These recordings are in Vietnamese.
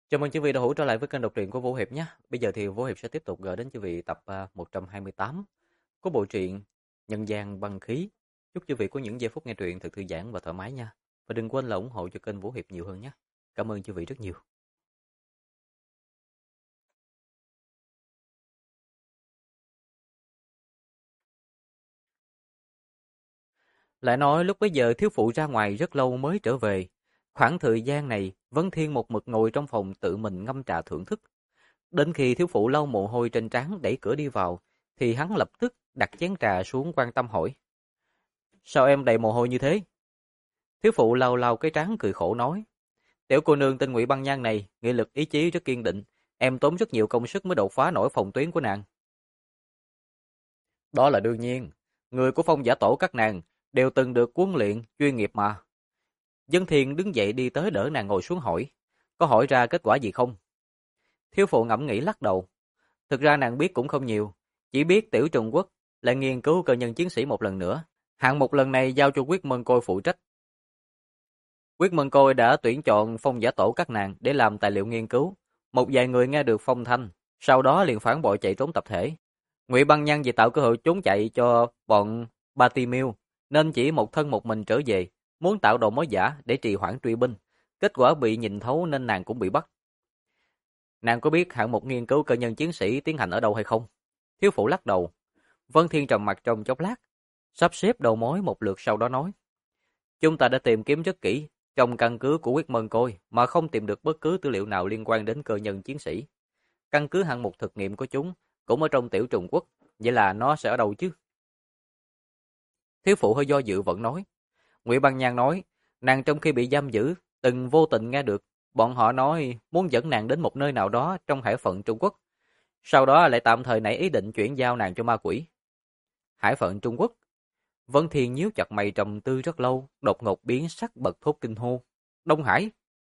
Chào mừng quý vị đã hữu trở lại với kênh đọc truyện của Vũ Hiệp nhé. Bây giờ thì Vũ Hiệp sẽ tiếp tục gửi đến quý vị tập 128 của bộ truyện Nhân gian băng khí. Chúc quý vị có những giây phút nghe truyện thật thư giãn và thoải mái nha. Và đừng quên là ủng hộ cho kênh Vũ Hiệp nhiều hơn nhé. Cảm ơn quý vị rất nhiều. Lại nói lúc bấy giờ thiếu phụ ra ngoài rất lâu mới trở về. Khoảng thời gian này, Vân Thiên một mực ngồi trong phòng tự mình ngâm trà thưởng thức. Đến khi thiếu phụ lau mồ hôi trên trán đẩy cửa đi vào, thì hắn lập tức đặt chén trà xuống quan tâm hỏi. Sao em đầy mồ hôi như thế? Thiếu phụ lau lau cái trán cười khổ nói. Tiểu cô nương tên Ngụy Băng Nhan này, nghị lực ý chí rất kiên định. Em tốn rất nhiều công sức mới đột phá nổi phòng tuyến của nàng. Đó là đương nhiên. Người của phong giả tổ các nàng đều từng được huấn luyện chuyên nghiệp mà. Dân Thiền đứng dậy đi tới đỡ nàng ngồi xuống hỏi. Có hỏi ra kết quả gì không? Thiếu phụ ngẫm nghĩ lắc đầu. Thực ra nàng biết cũng không nhiều. Chỉ biết Tiểu Trùng Quốc lại nghiên cứu cơ nhân chiến sĩ một lần nữa. Hạng mục lần này giao cho Quyết Mân Côi phụ trách. Quyết Mân Côi đã tuyển chọn phong giả tổ các nàng để làm tài liệu nghiên cứu. Một vài người nghe được phong thanh, sau đó liền phản bội chạy trốn tập thể. Ngụy Băng Nhân vì tạo cơ hội trốn chạy cho bọn Bartimeu, nên chỉ một thân một mình trở về, muốn tạo đầu mối giả để trì hoãn truy binh. Kết quả bị nhìn thấu nên nàng cũng bị bắt. Nàng có biết hạng mục nghiên cứu cơ nhân chiến sĩ tiến hành ở đâu hay không? Thiếu phụ lắc đầu. Vân Thiên trầm mặt trong chốc lát, sắp xếp đầu mối một lượt sau đó nói. Chúng ta đã tìm kiếm rất kỹ trong căn cứ của Quyết Mân Côi mà không tìm được bất cứ tư liệu nào liên quan đến cơ nhân chiến sĩ. Căn cứ hạng mục thực nghiệm của chúng cũng ở trong Tiểu Trùng Quốc, vậy là nó sẽ ở đâu chứ? Thiếu phụ hơi do dự vẫn nói. Ngụy Băng Nhan nói, nàng trong khi bị giam giữ, từng vô tình nghe được bọn họ nói muốn dẫn nàng đến một nơi nào đó trong hải phận Trung Quốc. Sau đó lại tạm thời nảy ý định chuyển giao nàng cho ma quỷ. Hải phận Trung Quốc. Vân Thiên nhíu chặt mày trầm tư rất lâu, đột ngột biến sắc bật thốt kinh hô. Đông Hải.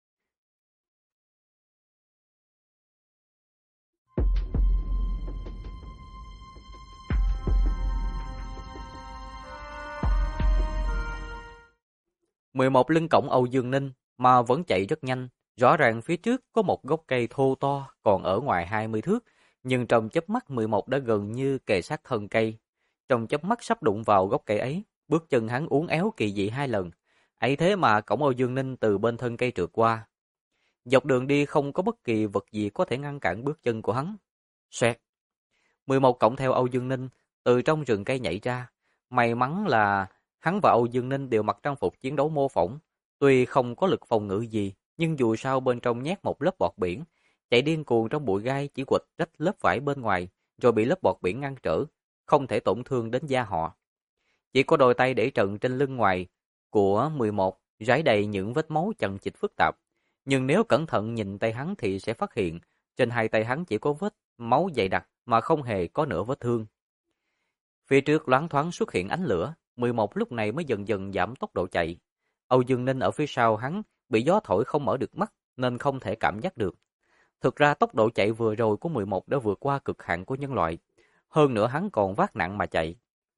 11 lưng cổng Âu Dương Ninh mà vẫn chạy rất nhanh. Rõ ràng phía trước có một gốc cây thô to còn ở ngoài 20 thước, nhưng trong chớp mắt 11 đã gần như kề sát thân cây. Trong chớp mắt sắp đụng vào gốc cây ấy, bước chân hắn uốn éo kỳ dị 2 lần. Ấy thế mà cổng Âu Dương Ninh từ bên thân cây trượt qua. Dọc đường đi không có bất kỳ vật gì có thể ngăn cản bước chân của hắn. Xoẹt. 11 cổng theo Âu Dương Ninh từ trong rừng cây nhảy ra. May mắn là hắn và Âu Dương Ninh đều mặc trang phục chiến đấu mô phỏng. Tuy không có lực phòng ngự gì, nhưng dù sao bên trong nhét một lớp bọt biển. Chạy điên cuồng trong bụi gai chỉ quệt rách lớp vải bên ngoài, rồi bị lớp bọt biển ngăn trở, không thể tổn thương đến da họ. Chỉ có đôi tay để trần trên lưng ngoài của 11 rải đầy những vết máu chằng chịt phức tạp. Nhưng nếu cẩn thận nhìn tay hắn thì sẽ phát hiện trên hai tay hắn chỉ có vết máu dày đặc mà không hề có nửa vết thương. Phía trước loáng thoáng xuất hiện ánh lửa, 11 lúc này mới dần dần giảm tốc độ chạy. Âu Dương Ninh ở phía sau hắn bị gió thổi không mở được mắt nên không thể cảm giác được. Thực ra tốc độ chạy vừa rồi của 11 đã vượt qua cực hạn của nhân loại. Hơn nữa hắn còn vác nặng mà chạy.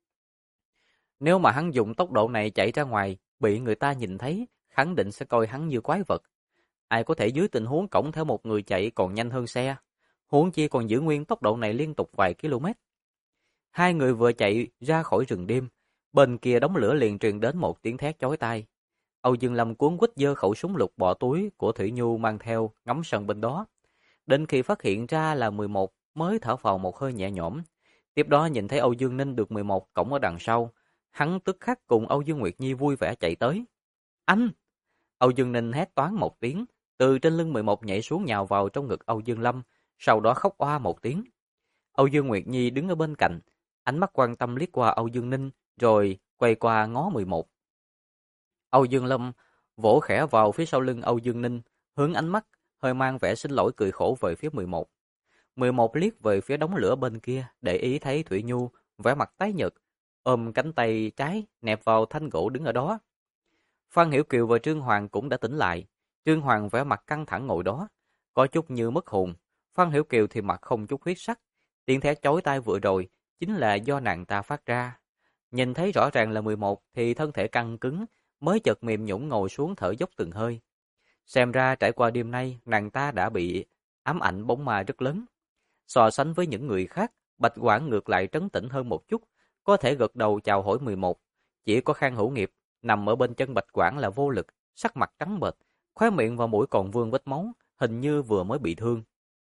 Nếu mà hắn dùng tốc độ này chạy ra ngoài, bị người ta nhìn thấy, khẳng định sẽ coi hắn như quái vật. Ai có thể dưới tình huống cõng theo một người chạy còn nhanh hơn xe, huống chi còn giữ nguyên tốc độ này liên tục vài km. Hai người vừa chạy ra khỏi rừng đêm, bên kia đống lửa liền truyền đến một tiếng thét chói tai. Âu Dương Lâm cuống quýt giơ khẩu súng lục bỏ túi của Thủy Nhu mang theo ngắm sân bên đó. Đến khi phát hiện ra là 11 mới thở phào một hơi nhẹ nhõm. Tiếp đó nhìn thấy Âu Dương Ninh được 11 cõng ở đằng sau, hắn tức khắc cùng Âu Dương Nguyệt Nhi vui vẻ chạy tới. Anh! Âu Dương Ninh hét toáng một tiếng, từ trên lưng 11 nhảy xuống nhào vào trong ngực Âu Dương Lâm, sau đó khóc oa một tiếng. Âu Dương Nguyệt Nhi đứng ở bên cạnh, ánh mắt quan tâm liếc qua Âu Dương Ninh, rồi quay qua ngó 11. Âu Dương Lâm vỗ khẽ vào phía sau lưng Âu Dương Ninh, hướng ánh mắt hơi mang vẻ xin lỗi cười khổ về phía 11. 11 liếc về phía đống lửa bên kia, để ý thấy Thủy Nhu vẻ mặt tái nhợt, ôm cánh tay trái nẹp vào thanh gỗ đứng ở đó. Phan Hiểu Kiều và Trương Hoàng cũng đã tỉnh lại. Trương Hoàng vẻ mặt căng thẳng ngồi đó, có chút như mất hồn. Phan Hiểu Kiều thì mặt không chút huyết sắc. Tiếng thét chói tai vừa rồi chính là do nàng ta phát ra. Nhìn thấy rõ ràng là 11 thì thân thể căng cứng, mới chợt mềm nhũn ngồi xuống thở dốc từng hơi. Xem ra trải qua đêm nay, nàng ta đã bị ám ảnh bóng ma rất lớn. So sánh với những người khác, Bạch Quảng ngược lại trấn tĩnh hơn một chút, có thể gật đầu chào hỏi 11. Chỉ có Khang Hữu Nghiệp nằm ở bên chân Bạch Quảng là vô lực, sắc mặt trắng bệch, khóe miệng và mũi còn vương vết máu, hình như vừa mới bị thương.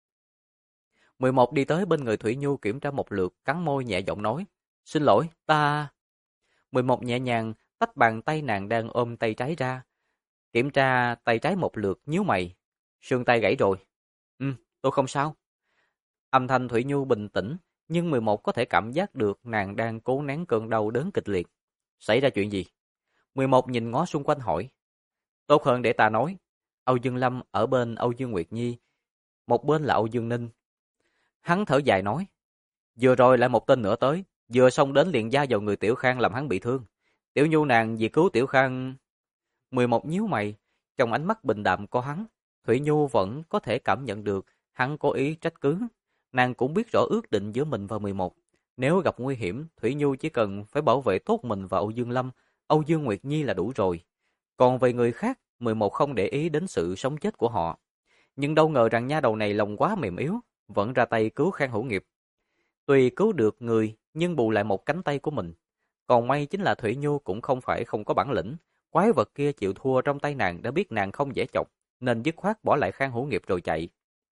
11 đi tới bên người Thủy Nhu kiểm tra một lượt, cắn môi nhẹ giọng nói, xin lỗi, ta... 11 nhẹ nhàng tách bàn tay nàng đang ôm tay trái ra, kiểm tra tay trái một lượt, nhíu mày. Xương tay gãy rồi. Tôi không sao. Âm thanh Thủy Nhu bình tĩnh, nhưng 11 có thể cảm giác được nàng đang cố nén cơn đau đớn kịch liệt. Xảy ra chuyện gì? 11 nhìn ngó xung quanh hỏi. Tốt hơn để ta nói. Âu Dương Lâm ở bên Âu Dương Nguyệt Nhi, một bên là Âu Dương Ninh. Hắn thở dài nói. Vừa rồi lại một tên nữa tới, vừa xông đến liền da vào người Tiểu Khang làm hắn bị thương. Tiểu Nhu nàng vì cứu Tiểu Khang... 11 nhíu mày, trong ánh mắt bình đạm của hắn, Thủy Nhu vẫn có thể cảm nhận được hắn cố ý trách cứ. Nàng cũng biết rõ ước định giữa mình và 11. Nếu gặp nguy hiểm, Thủy Nhu chỉ cần phải bảo vệ tốt mình và Âu Dương Lâm, Âu Dương Nguyệt Nhi là đủ rồi. Còn về người khác, 11 không để ý đến sự sống chết của họ. Nhưng đâu ngờ rằng nha đầu này lòng quá mềm yếu, vẫn ra tay cứu Khang Hữu Nghiệp. Tuy cứu được người, nhưng bù lại một cánh tay của mình. Còn may chính là Thủy Nhu cũng không phải không có bản lĩnh. Quái vật kia chịu thua trong tay nàng đã biết nàng không dễ chọc, nên dứt khoát bỏ lại Khang Hữu Nghiệp rồi chạy.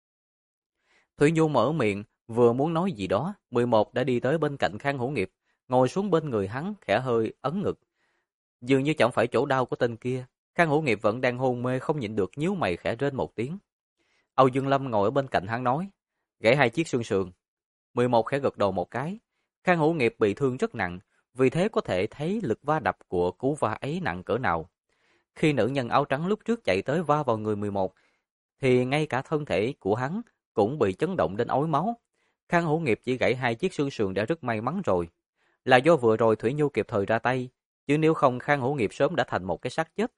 Thủy Nhu mở miệng, vừa muốn nói gì đó, 11 đã đi tới bên cạnh Khang Hữu Nghiệp, ngồi xuống bên người hắn, khẽ hơi ấn ngực. Dường như chẳng phải chỗ đau của tên kia, Khang Hữu Nghiệp vẫn đang hôn mê không nhịn được nhíu mày khẽ rên một tiếng. Âu Dương Lâm ngồi ở bên cạnh hắn nói, gãy 2 chiếc xương sườn. 11 khẽ gật đầu một cái. Khang Hữu Nghiệp bị thương rất nặng, vì thế có thể thấy lực va đập của cú va ấy nặng cỡ nào. Khi nữ nhân áo trắng lúc trước chạy tới va vào người 11, thì ngay cả thân thể của hắn cũng bị chấn động đến ói máu. Khang Hữu Nghiệp chỉ gãy 2 chiếc xương sườn đã rất may mắn rồi. Là do vừa rồi Thủy Nhu kịp thời ra tay, chứ nếu không Khang Hữu Nghiệp sớm đã thành một cái xác chết.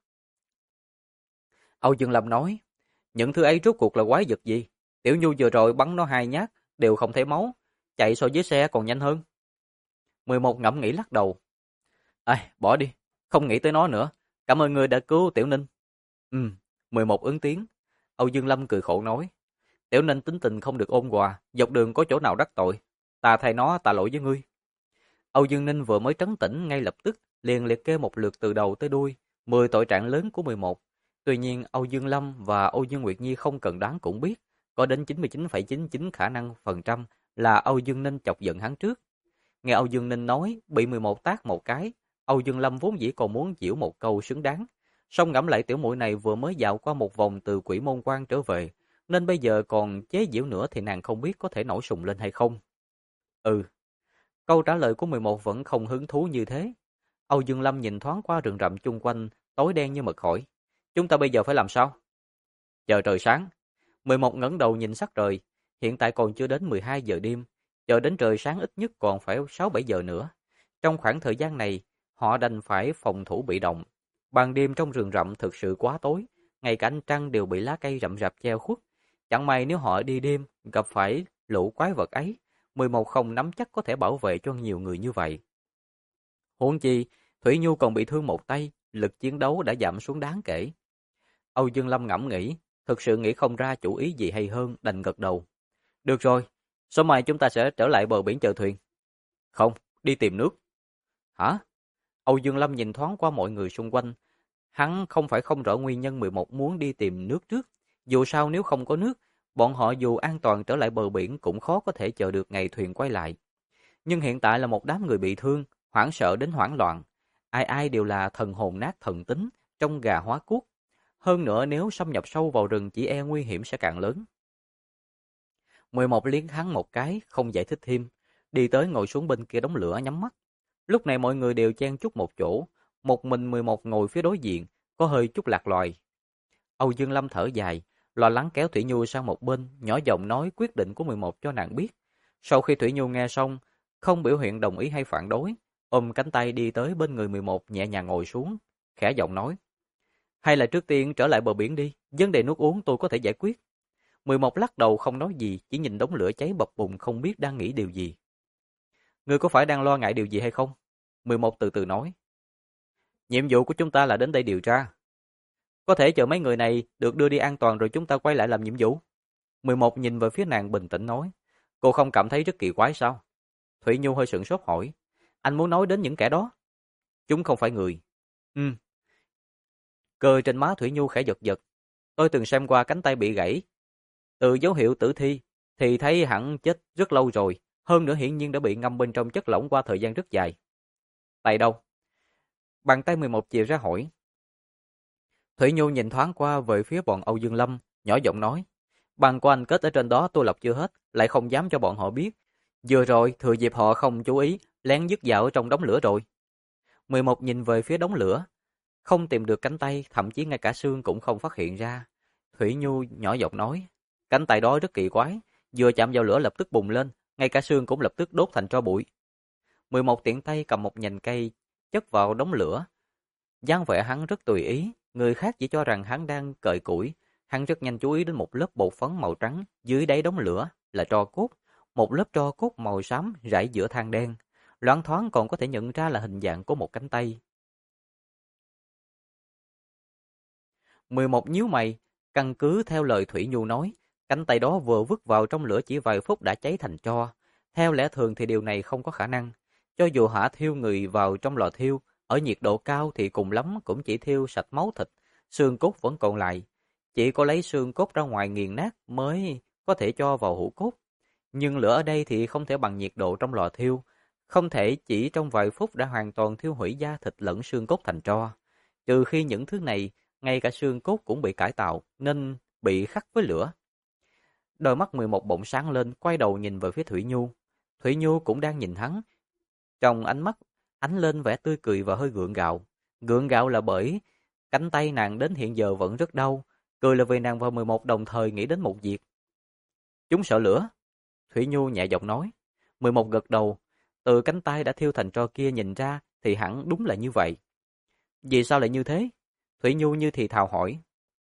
Âu Dương Lâm nói, những thứ ấy rốt cuộc là quái vật gì? Tiểu Nhu vừa rồi bắn nó 2 nhát, đều không thấy máu, chạy so với xe còn nhanh hơn. 11 ngẫm nghĩ lắc đầu. Bỏ đi, không nghĩ tới nó nữa. Cảm ơn ngươi đã cứu Tiểu Ninh. 11 ứng tiếng. Âu Dương Lâm cười khổ nói. Tiểu Ninh tính tình không được ôn hòa, dọc đường có chỗ nào đắc tội. Ta thay nó tạ lỗi với ngươi. Âu Dương Ninh vừa mới trấn tĩnh ngay lập tức, liền liệt kê một lượt từ đầu tới đuôi, 10 tội trạng lớn của 11. Tuy nhiên, Âu Dương Lâm và Âu Dương Nguyệt Nhi không cần đoán cũng biết, có đến 99,99 khả năng phần trăm là Âu Dương Ninh chọc giận hắn trước. Nghe Âu Dương Ninh nói, bị 11 tát một cái, Âu Dương Lâm vốn dĩ còn muốn giễu một câu xứng đáng. Song ngẫm lại tiểu muội này vừa mới dạo qua một vòng từ Quỷ Môn Quan trở về, nên bây giờ còn chế giễu nữa thì nàng không biết có thể nổi sùng lên hay không. Câu trả lời của 11 vẫn không hứng thú như thế. Âu Dương Lâm nhìn thoáng qua rừng rậm chung quanh, tối đen như mực hỏi. Chúng ta bây giờ phải làm sao? Chờ trời sáng. 11 ngẩng đầu nhìn sắc trời. Hiện tại còn chưa đến 12 giờ đêm. Chờ đến trời sáng ít nhất còn phải 6-7 giờ nữa. Trong khoảng thời gian này, họ đành phải phòng thủ bị động. Ban đêm trong rừng rậm thực sự quá tối. Ngay cả ánh trăng đều bị lá cây rậm rạp che khuất. Chẳng may nếu họ đi đêm, gặp phải lũ quái vật ấy, 11 không nắm chắc có thể bảo vệ cho nhiều người như vậy. Huống chi, Thủy Nhu còn bị thương một tay, lực chiến đấu đã giảm xuống đáng kể. Âu Dương Lâm ngẫm nghĩ, thực sự nghĩ không ra chủ ý gì hay hơn, đành gật đầu. Được rồi, sáng mai chúng ta sẽ trở lại bờ biển chờ thuyền. Không, đi tìm nước. Hả? Âu Dương Lâm nhìn thoáng qua mọi người xung quanh. Hắn không phải không rõ nguyên nhân 11 muốn đi tìm nước trước. Dù sao nếu không có nước, bọn họ dù an toàn trở lại bờ biển cũng khó có thể chờ được ngày thuyền quay lại. Nhưng hiện tại là một đám người bị thương, hoảng sợ đến hoảng loạn. Ai ai đều là thần hồn nát thần tính, trong gà hóa cuốc. Hơn nữa nếu xâm nhập sâu vào rừng chỉ e nguy hiểm sẽ càng lớn. 11 liếc hắn một cái, không giải thích thêm. Đi tới ngồi xuống bên kia đống lửa nhắm mắt. Lúc này mọi người đều chen chúc một chỗ. Một mình 11 ngồi phía đối diện, có hơi chút lạc loài. Âu Dương Lâm thở dài, lo lắng kéo Thủy Nhu sang một bên, nhỏ giọng nói quyết định của 11 cho nàng biết. Sau khi Thủy Nhu nghe xong, không biểu hiện đồng ý hay phản đối, ôm cánh tay đi tới bên người 11 nhẹ nhàng ngồi xuống, khẽ giọng nói. Hay là trước tiên trở lại bờ biển đi, vấn đề nước uống tôi có thể giải quyết. 11 lắc đầu không nói gì, chỉ nhìn đống lửa cháy bập bùng không biết đang nghĩ điều gì. Ngươi có phải đang lo ngại điều gì hay không? 11 từ từ nói. Nhiệm vụ của chúng ta là đến đây điều tra. Có thể chờ mấy người này được đưa đi an toàn rồi chúng ta quay lại làm nhiệm vụ. 11 nhìn về phía nàng bình tĩnh nói. Cô không cảm thấy rất kỳ quái sao? Thủy Nhu hơi sửng sốt hỏi. Anh muốn nói đến những kẻ đó? Chúng không phải người. Ừ. Cười trên má Thủy Nhu khẽ giật giật. Tôi từng xem qua cánh tay bị gãy. Từ dấu hiệu tử thi thì thấy hẳn chết rất lâu rồi. Hơn nữa hiển nhiên đã bị ngâm bên trong chất lỏng qua thời gian rất dài. Tay đâu? Bàn tay 11 chìa ra hỏi. Thủy Nhu nhìn thoáng qua về phía bọn Âu Dương Lâm, nhỏ giọng nói. Bàn của anh kết ở trên đó tôi lọc chưa hết, lại không dám cho bọn họ biết. Vừa rồi, thừa dịp họ không chú ý, lén dứt dạo ở trong đống lửa rồi. 11 nhìn về phía đống lửa, không tìm được cánh tay, thậm chí ngay cả xương cũng không phát hiện ra. Thủy Nhu nhỏ giọng nói, cánh tay đó rất kỳ quái, vừa chạm vào lửa lập tức bùng lên, ngay cả xương cũng lập tức đốt thành tro bụi. 11 tiện tay cầm một nhành cây, chất vào đống lửa. Dáng vẻ hắn rất tùy ý, người khác chỉ cho rằng hắn đang cởi củi. Hắn rất nhanh chú ý đến một lớp bột phấn màu trắng dưới đáy đống lửa là tro cốt, một lớp tro cốt màu xám rải giữa than đen. Loáng thoáng còn có thể nhận ra là hình dạng của một cánh tay. 11 nhíu mày, căn cứ theo lời Thủy Nhu nói, cánh tay đó vừa vứt vào trong lửa chỉ vài phút đã cháy thành tro. Theo lẽ thường thì điều này không có khả năng. Cho dù hỏa thiêu người vào trong lò thiêu, ở nhiệt độ cao thì cùng lắm cũng chỉ thiêu sạch máu thịt, xương cốt vẫn còn lại. Chỉ có lấy xương cốt ra ngoài nghiền nát mới có thể cho vào hũ cốt. Nhưng lửa ở đây thì không thể bằng nhiệt độ trong lò thiêu, không thể chỉ trong vài phút đã hoàn toàn thiêu hủy da thịt lẫn xương cốt thành tro. Trừ khi những thứ này, ngay cả xương cốt cũng bị cải tạo nên bị khắc với lửa. Đôi mắt 11 bỗng sáng lên, quay đầu nhìn về phía Thủy Nhu. Thủy Nhu cũng đang nhìn hắn. Trong ánh mắt ánh lên vẻ tươi cười và hơi gượng gạo. Gượng gạo là bởi cánh tay nàng đến hiện giờ vẫn rất đau, cười là vì nàng và 11 đồng thời nghĩ đến một việc. Chúng sợ lửa. Thủy Nhu nhẹ giọng nói. 11 gật đầu, từ cánh tay đã thiêu thành tro kia nhìn ra thì hẳn đúng là như vậy. Vì sao lại như thế? Thủy Nhu như thì thào hỏi.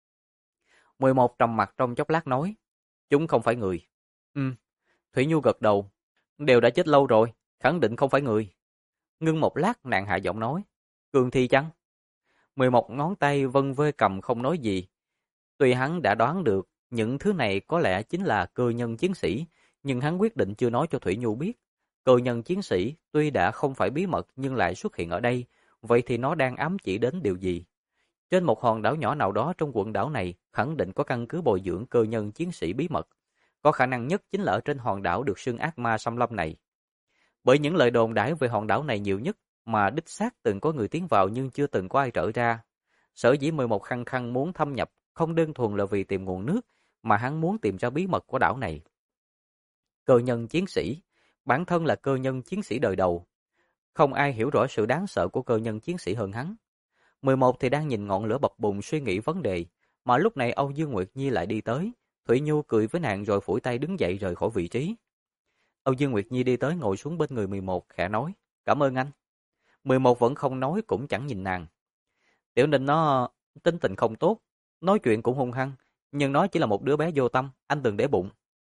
11 trầm mặt trong chốc lát nói. Chúng không phải người. Thủy Nhu gật đầu. Đều đã chết lâu rồi, khẳng định không phải người. Ngưng một lát nàng hạ giọng nói. Cương thi chăng? 11 ngón tay vân vê cầm không nói gì. Tuy hắn đã đoán được những thứ này có lẽ chính là cơ nhân chiến sĩ, nhưng hắn quyết định chưa nói cho Thủy Nhu biết. Cơ nhân chiến sĩ tuy đã không phải bí mật nhưng lại xuất hiện ở đây, vậy thì nó đang ám chỉ đến điều gì? Trên một hòn đảo nhỏ nào đó trong quần đảo này khẳng định có căn cứ bồi dưỡng cơ nhân chiến sĩ bí mật. Có khả năng nhất chính là ở trên hòn đảo được xưng ác ma xâm lâm này. Bởi những lời đồn đãi về hòn đảo này nhiều nhất mà đích xác từng có người tiến vào nhưng chưa từng có ai trở ra. Sở dĩ 11 khăng khăng muốn thâm nhập không đơn thuần là vì tìm nguồn nước, mà hắn muốn tìm ra bí mật của đảo này. Cơ nhân chiến sĩ, bản thân là cơ nhân chiến sĩ đời đầu. Không ai hiểu rõ sự đáng sợ của cơ nhân chiến sĩ hơn hắn. 11 thì đang nhìn ngọn lửa bập bùng suy nghĩ vấn đề, mà lúc này Âu Dương Nguyệt Nhi lại đi tới. Thủy Nhu cười với nàng rồi phủi tay đứng dậy rời khỏi vị trí. Âu Dương Nguyệt Nhi đi tới ngồi xuống bên người 11, khẽ nói, cảm ơn anh. 11 vẫn không nói cũng chẳng nhìn nàng. Tiểu Ninh nó tính tình không tốt, nói chuyện cũng hung hăng, nhưng nó chỉ là một đứa bé vô tâm, anh đừng để bụng.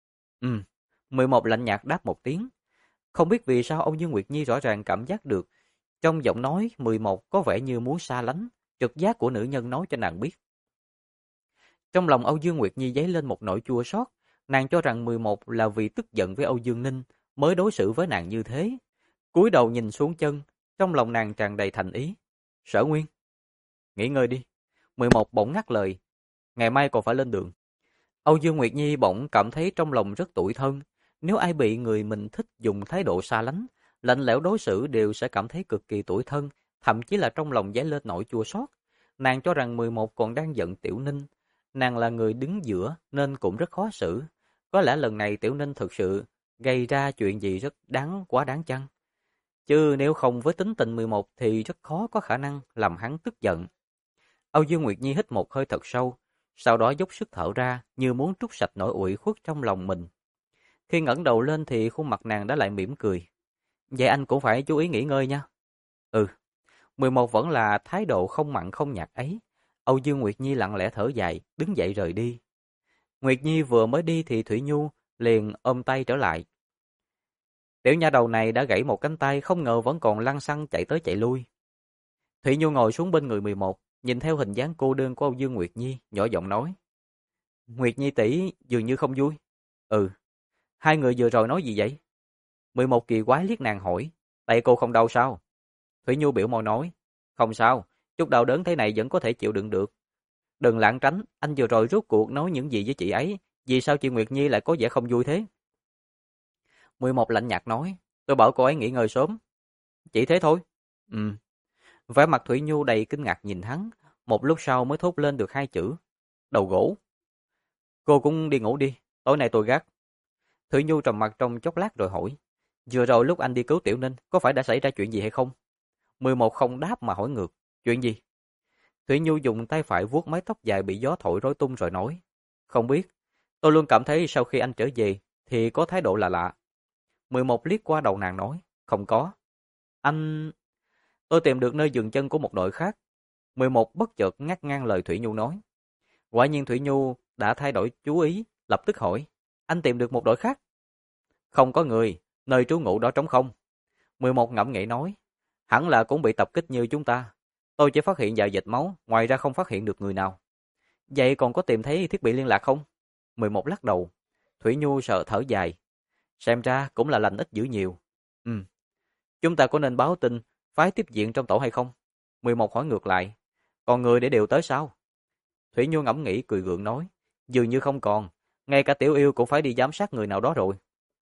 11 lạnh nhạt đáp một tiếng. Không biết vì sao Âu Dương Nguyệt Nhi rõ ràng cảm giác được, trong giọng nói 11 có vẻ như muốn xa lánh, trực giác của nữ nhân nói cho nàng biết. Trong lòng Âu Dương Nguyệt Nhi dấy lên một nỗi chua xót, nàng cho rằng 11 là vì tức giận với Âu Dương Ninh mới đối xử với nàng như thế. Cúi đầu nhìn xuống chân, trong lòng nàng tràn đầy thành ý. Sở Nguyên, nghỉ ngơi đi. 11 bỗng ngắt lời, ngày mai còn phải lên đường. Âu Dương Nguyệt Nhi bỗng cảm thấy trong lòng rất tủi thân. Nếu ai bị người mình thích dùng thái độ xa lánh, lạnh lẽo đối xử đều sẽ cảm thấy cực kỳ tủi thân, thậm chí là trong lòng dấy lên nỗi chua xót. Nàng cho rằng 11 còn đang giận Tiểu Ninh. Nàng là người đứng giữa nên cũng rất khó xử. Có lẽ lần này Tiểu Ninh thực sự gây ra chuyện gì rất quá đáng chăng? Chứ nếu không với tính tình 11 thì rất khó có khả năng làm hắn tức giận. Âu Dương Nguyệt Nhi hít một hơi thật sâu, sau đó dốc sức thở ra như muốn trút sạch nỗi uể khuất trong lòng mình. Khi ngẩng đầu lên thì khuôn mặt nàng đã lại mỉm cười. Vậy anh cũng phải chú ý nghỉ ngơi nha. 11 vẫn là thái độ không mặn không nhạt ấy. Âu Dương Nguyệt Nhi lặng lẽ thở dài, đứng dậy rời đi. Nguyệt Nhi vừa mới đi thì Thủy Nhu liền ôm tay trở lại. Tiểu nha đầu này đã gãy một cánh tay, không ngờ vẫn còn lăng xăng chạy tới chạy lui. Thủy Nhu ngồi xuống bên người 11, nhìn theo hình dáng cô đơn của Âu Dương Nguyệt Nhi, nhỏ giọng nói. Nguyệt Nhi tỷ dường như không vui. Ừ, hai người vừa rồi nói gì vậy? 11 kỳ quái liếc nàng hỏi. Tay cô không đau sao? Thủy Nhu biểu môi nói. Không sao, chút đau đớn thế này vẫn có thể chịu đựng được. Đừng lảng tránh, anh vừa rồi rốt cuộc nói những gì với chị ấy? Vì sao chị Nguyệt Nhi lại có vẻ không vui thế? 11 lạnh nhạt nói. Tôi bảo cô ấy nghỉ ngơi sớm. Chỉ thế thôi. Ừ. Vẻ mặt Thủy Nhu đầy kinh ngạc nhìn hắn. Một lúc sau mới thốt lên được hai chữ. Đầu gỗ. Cô cũng đi ngủ đi. Tối nay tôi gác. Thủy Nhu trầm mặt trong chốc lát rồi hỏi. Vừa rồi lúc anh đi cứu Tiểu Ninh, có phải đã xảy ra chuyện gì hay không? 11 không đáp mà hỏi ngược. Chuyện gì? Thủy Nhu dùng tay phải vuốt mái tóc dài bị gió thổi rối tung rồi nói. Không biết. Tôi luôn cảm thấy sau khi anh trở về thì có thái độ lạ lạ. 11 liếc qua đầu nàng nói. Không có. Anh... Tôi tìm được nơi dừng chân của một đội khác. 11 bất chợt ngắt ngang lời Thủy Nhu nói. Quả nhiên Thủy Nhu đã thay đổi chú ý, lập tức hỏi. Anh tìm được một đội khác? Không có người, nơi trú ngụ đó trống không. 11 ngẫm nghĩ nói. Hẳn là cũng bị tập kích như chúng ta. Tôi chỉ phát hiện vài vệt máu, ngoài ra không phát hiện được người nào. Vậy còn có tìm thấy thiết bị liên lạc không? 11 lắc đầu. Thủy Nhu sợ thở dài. Xem ra cũng là lành ít dữ nhiều. Ừ. Chúng ta có nên báo tin, phái tiếp viện trong tổ hay không? 11 hỏi ngược lại. Còn người để điều tới sao? Thủy Nhu ngẫm nghĩ cười gượng nói. Dường như không còn. Ngay cả Tiểu Yêu cũng phải đi giám sát người nào đó rồi.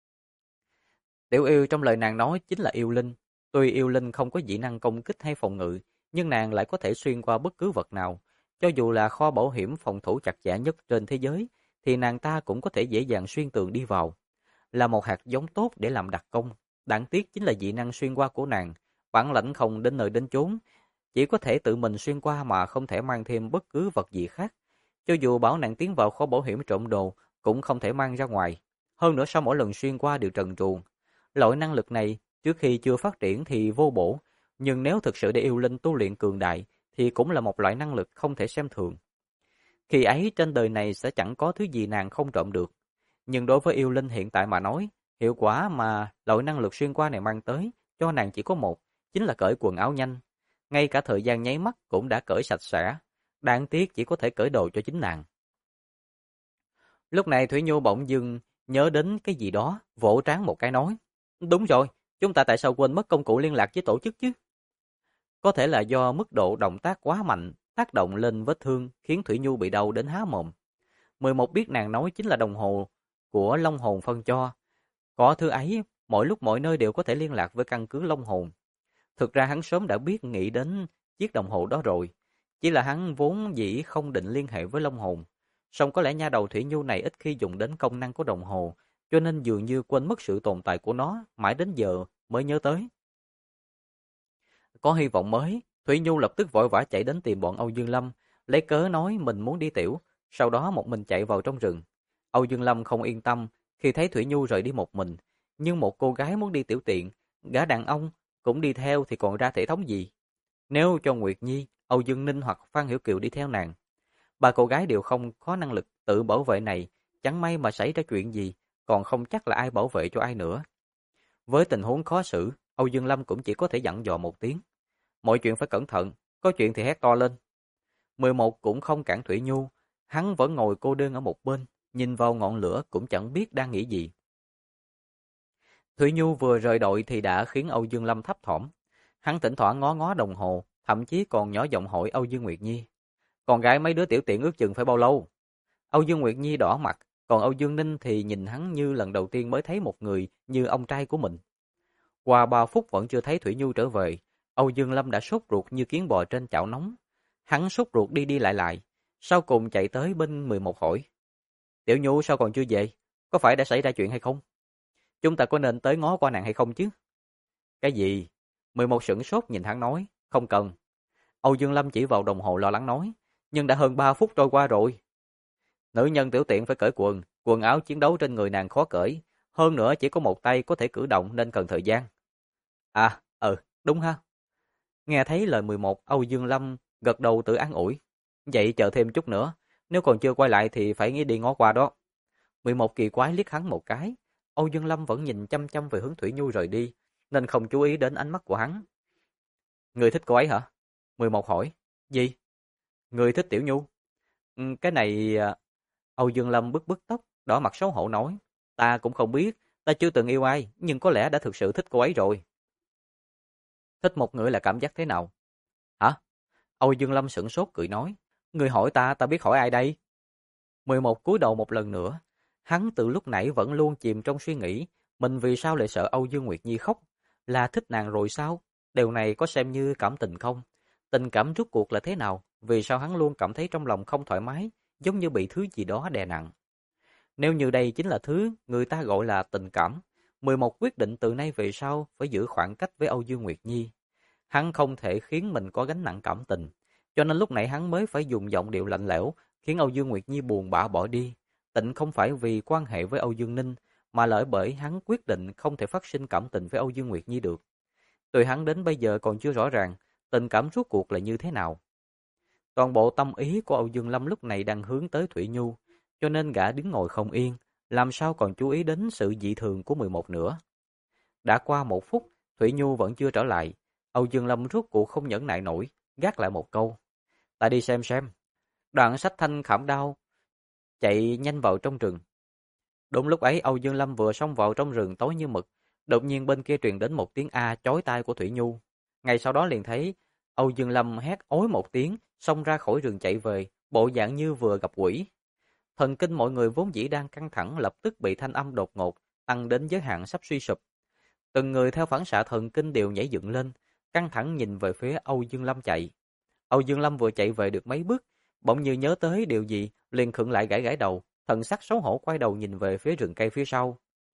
Tiểu Yêu trong lời nàng nói chính là yêu linh. Tuy yêu linh không có dị năng công kích hay phòng ngự, nhưng nàng lại có thể xuyên qua bất cứ vật nào. Cho dù là kho bảo hiểm phòng thủ chặt chẽ nhất trên thế giới, thì nàng ta cũng có thể dễ dàng xuyên tường đi vào. Là một hạt giống tốt để làm đặc công. Đáng tiếc chính là dị năng xuyên qua của nàng. Bản lãnh không đến nơi đến chốn, chỉ có thể tự mình xuyên qua mà không thể mang thêm bất cứ vật gì khác. Cho dù bảo nàng tiến vào kho bảo hiểm trộm đồ, cũng không thể mang ra ngoài. Hơn nữa sau mỗi lần xuyên qua đều trần truồng. Loại năng lực này, trước khi chưa phát triển thì vô bổ, nhưng nếu thực sự để yêu linh tu luyện cường đại, thì cũng là một loại năng lực không thể xem thường. Khi ấy trên đời này sẽ chẳng có thứ gì nàng không trộm được. Nhưng đối với yêu linh hiện tại mà nói, hiệu quả mà loại năng lực xuyên qua này mang tới, cho nàng chỉ có một, chính là cởi quần áo nhanh. Ngay cả thời gian nháy mắt cũng đã cởi sạch sẽ. Đáng tiếc chỉ có thể cởi đồ cho chính nàng. Lúc này Thủy Nhu bỗng dưng nhớ đến cái gì đó, vỗ trán một cái nói. Đúng rồi, chúng ta tại sao quên mất công cụ liên lạc với tổ chức chứ? Có thể là do mức độ động tác quá mạnh, tác động lên vết thương, khiến Thủy Nhu bị đau đến há mồm. 11 biết nàng nói chính là đồng hồ của Long Hồn phân cho. Có thứ ấy, mỗi lúc mỗi nơi đều có thể liên lạc với căn cứ Long Hồn. Thực ra hắn sớm đã biết nghĩ đến chiếc đồng hồ đó rồi. Chỉ là hắn vốn dĩ không định liên hệ với Long Hồn. Song có lẽ nha đầu Thủy Nhu này ít khi dùng đến công năng của đồng hồ, cho nên dường như quên mất sự tồn tại của nó, mãi đến giờ mới nhớ tới. Có hy vọng mới, Thủy Nhu lập tức vội vã chạy đến tìm bọn Âu Dương Lâm, lấy cớ nói mình muốn đi tiểu, sau đó một mình chạy vào trong rừng. Âu Dương Lâm không yên tâm khi thấy Thủy Nhu rời đi một mình, nhưng một cô gái muốn đi tiểu tiện, gã đàn ông cũng đi theo thì còn ra thể thống gì. Nếu cho Nguyệt Nhi, Âu Dương Ninh hoặc Phan Hiểu Kiều đi theo nàng, ba cô gái đều không có năng lực tự bảo vệ này, chẳng may mà xảy ra chuyện gì, còn không chắc là ai bảo vệ cho ai nữa. Với tình huống khó xử, Âu Dương Lâm cũng chỉ có thể dặn dò một tiếng. Mọi chuyện phải cẩn thận, có chuyện thì hét to lên. 11 cũng không cản Thủy Nhu, hắn vẫn ngồi cô đơn ở một bên, nhìn vào ngọn lửa cũng chẳng biết đang nghĩ gì. Thủy Nhu vừa rời đội thì đã khiến Âu Dương Lâm thấp thỏm. Hắn thỉnh thoảng ngó ngó đồng hồ, thậm chí còn nhỏ giọng hỏi Âu Dương Nguyệt Nhi. Con gái mấy đứa tiểu tiện ước chừng phải bao lâu? Âu Dương Nguyệt Nhi đỏ mặt, còn Âu Dương Ninh thì nhìn hắn như lần đầu tiên mới thấy một người như ông trai của mình. Qua 3 phút vẫn chưa thấy Thủy Nhu trở về, Âu Dương Lâm đã sốt ruột như kiến bò trên chảo nóng. Hắn sốt ruột đi đi lại lại, sau cùng chạy tới bên 11 hỏi. Tiểu Nhu sao còn chưa về? Có phải đã xảy ra chuyện hay không? Chúng ta có nên tới ngó qua nàng hay không chứ? Cái gì? 11 sửng sốt nhìn hắn nói, không cần. Âu Dương Lâm chỉ vào đồng hồ lo lắng nói, nhưng đã hơn 3 phút trôi qua rồi. Nữ nhân tiểu tiện phải cởi quần, quần áo chiến đấu trên người nàng khó cởi, hơn nữa chỉ có một tay có thể cử động nên cần thời gian. À, đúng ha. Nghe thấy lời 11, Âu Dương Lâm gật đầu tự an ủi. Vậy chờ thêm chút nữa, nếu còn chưa quay lại thì phải nghĩ đi ngó qua đó. 11 kỳ quái liếc hắn một cái, Âu Dương Lâm vẫn nhìn chăm chăm về hướng Thủy Nhu rời đi, nên không chú ý đến ánh mắt của hắn. Người thích cô ấy hả? 11 hỏi. Gì? Người thích Tiểu Nhu? Cái này... Âu Dương Lâm bứt tóc, đỏ mặt xấu hổ nói. Ta cũng không biết, ta chưa từng yêu ai, nhưng có lẽ đã thực sự thích cô ấy rồi. Thích một người là cảm giác thế nào? Hả? Âu Dương Lâm sửng sốt cười nói. Người hỏi ta, ta biết hỏi ai đây? 11 cúi đầu một lần nữa. Hắn từ lúc nãy vẫn luôn chìm trong suy nghĩ, mình vì sao lại sợ Âu Dương Nguyệt Nhi khóc? Là thích nàng rồi sao? Điều này có xem như cảm tình không? Tình cảm rốt cuộc là thế nào? Vì sao hắn luôn cảm thấy trong lòng không thoải mái, giống như bị thứ gì đó đè nặng? Nếu như đây chính là thứ người ta gọi là tình cảm, 11 quyết định từ nay về sau phải giữ khoảng cách với Âu Dương Nguyệt Nhi. Hắn không thể khiến mình có gánh nặng cảm tình, cho nên lúc nãy hắn mới phải dùng giọng điệu lạnh lẽo, khiến Âu Dương Nguyệt Nhi buồn bã bỏ đi. Tịnh không phải vì quan hệ với Âu Dương Ninh, mà là bởi hắn quyết định không thể phát sinh cảm tình với Âu Dương Nguyệt Nhi được. Tuy hắn đến bây giờ còn chưa rõ ràng tình cảm rốt cuộc là như thế nào. Toàn bộ tâm ý của Âu Dương Lâm lúc này đang hướng tới Thủy Nhu, cho nên gã đứng ngồi không yên, làm sao còn chú ý đến sự dị thường của 11 nữa. Đã qua 1 phút, Thủy Nhu vẫn chưa trở lại. Âu Dương Lâm rốt cuộc không nhẫn nại nổi, gác lại một câu. Ta đi xem. Đoạn xách thanh khảm đao, chạy nhanh vào trong rừng. Đúng lúc ấy Âu Dương Lâm vừa xông vào trong rừng tối như mực, đột nhiên bên kia truyền đến một tiếng a chói tai của Thủy Nhu. Ngay sau đó liền thấy Âu Dương Lâm hét ối một tiếng, xông ra khỏi rừng chạy về, bộ dạng như vừa gặp quỷ. Thần kinh mọi người vốn dĩ đang căng thẳng lập tức bị thanh âm đột ngột tăng đến giới hạn sắp suy sụp. Từng người theo phản xạ thần kinh đều nhảy dựng lên, căng thẳng nhìn về phía Âu Dương Lâm chạy. Âu Dương Lâm vừa chạy về được mấy bước, bỗng như nhớ tới điều gì, liền khựng lại gãi gãi đầu, thần sắc xấu hổ quay đầu nhìn về phía rừng cây phía sau.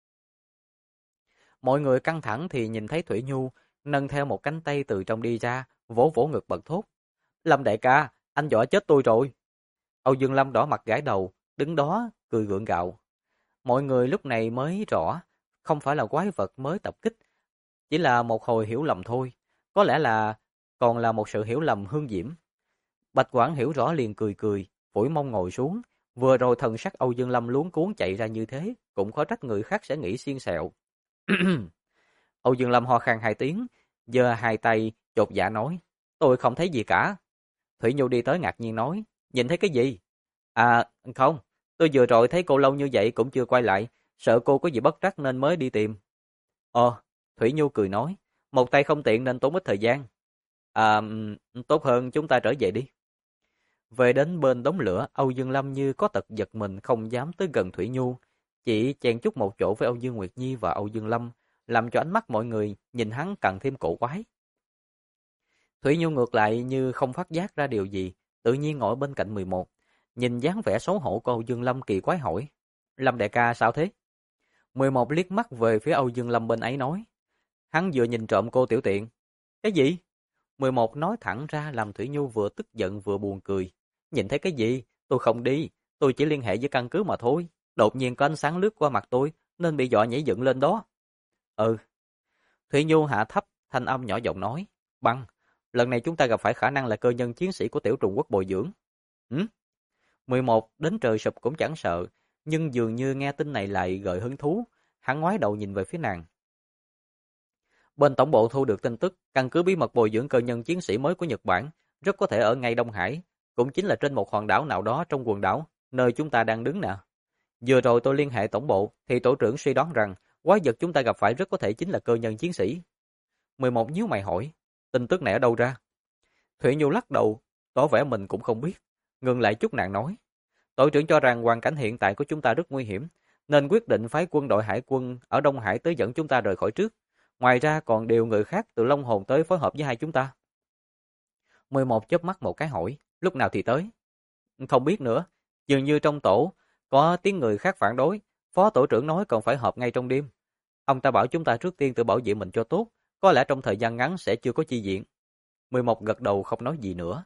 Mọi người căng thẳng thì nhìn thấy Thủy Nhu nâng theo một cánh tay từ trong đi ra, vỗ vỗ ngực bật thốt: "Lâm đại ca, anh dọa chết tôi rồi." Âu Dương Lâm đỏ mặt gãi đầu, đứng đó cười gượng gạo. Mọi người lúc này mới rõ, không phải là quái vật mới tập kích, chỉ là một hồi hiểu lầm thôi, có lẽ là còn là một sự hiểu lầm hương diễm. Bạch Quảng hiểu rõ liền cười cười, phủi mông ngồi xuống, vừa rồi thần sắc Âu Dương Lâm luống cuống chạy ra như thế, cũng khó trách người khác sẽ nghĩ xiên xẹo. Âu Dương Lâm ho khan 2 tiếng, giơ hai tay chột dạ nói: "Tôi không thấy gì cả." Thủy Nhu đi tới ngạc nhiên nói: "Nhìn thấy cái gì?" "À, không, tôi vừa rồi thấy cô lâu như vậy cũng chưa quay lại, sợ cô có gì bất trắc nên mới đi tìm." "Ồ." Thủy Nhu cười nói: "Một tay không tiện nên tốn ít thời gian. À, tốt hơn chúng ta trở về đi." Về đến bên đống lửa, Âu Dương Lâm như có tật giật mình không dám tới gần Thủy Nhu, chỉ chen chúc một chỗ với Âu Dương Nguyệt Nhi và Âu Dương Lâm, làm cho ánh mắt mọi người nhìn hắn càng thêm cổ quái. Thủy Nhu ngược lại như không phát giác ra điều gì, tự nhiên ngồi bên cạnh 11, nhìn dáng vẻ xấu hổ của Âu Dương Lâm kỳ quái hỏi: "Lâm đại ca sao thế?" 11 liếc mắt về phía Âu Dương Lâm bên ấy nói: "Hắn vừa nhìn trộm cô tiểu tiện." "Cái gì?" 11 nói thẳng ra làm Thủy Nhu vừa tức giận vừa buồn cười. "Nhìn thấy cái gì? Tôi không đi, tôi chỉ liên hệ với căn cứ mà thôi. Đột nhiên có ánh sáng lướt qua mặt tôi nên bị dọa nhảy dựng lên đó." "Ừ." Thủy Nhu hạ thấp thanh âm nhỏ giọng nói: "Băng, lần này chúng ta gặp phải khả năng là cơ nhân chiến sĩ của Tiểu Trùng Quốc bồi dưỡng." "Hử?" 11 đến trời sụp cũng chẳng sợ, nhưng dường như nghe tin này lại gợi hứng thú, hắn ngoái đầu nhìn về phía nàng. "Bên tổng bộ thu được tin tức, căn cứ bí mật bồi dưỡng cơ nhân chiến sĩ mới của Nhật Bản, rất có thể ở ngay Đông Hải, cũng chính là trên một hòn đảo nào đó trong quần đảo, nơi chúng ta đang đứng nè. Vừa rồi tôi liên hệ tổng bộ, thì tổ trưởng suy đoán rằng, quái vật chúng ta gặp phải rất có thể chính là cơ nhân chiến sĩ." 11 nhíu mày hỏi: "Tin tức này ở đâu ra?" Thủy Nhu lắc đầu, tỏ vẻ mình cũng không biết. Ngừng lại chút nàng nói: "Tổ trưởng cho rằng hoàn cảnh hiện tại của chúng ta rất nguy hiểm, nên quyết định phái quân đội hải quân ở Đông Hải tới dẫn chúng ta rời khỏi trước. Ngoài ra còn điều người khác từ Long Hồn tới phối hợp với hai chúng ta." 11 chớp mắt một cái hỏi: "Lúc nào thì tới?" "Không biết nữa, dường như trong tổ có tiếng người khác phản đối, phó tổ trưởng nói còn phải họp ngay trong đêm. Ông ta bảo chúng ta trước tiên tự bảo vệ mình cho tốt, có lẽ trong thời gian ngắn sẽ chưa có chi viện." 11 gật đầu không nói gì nữa.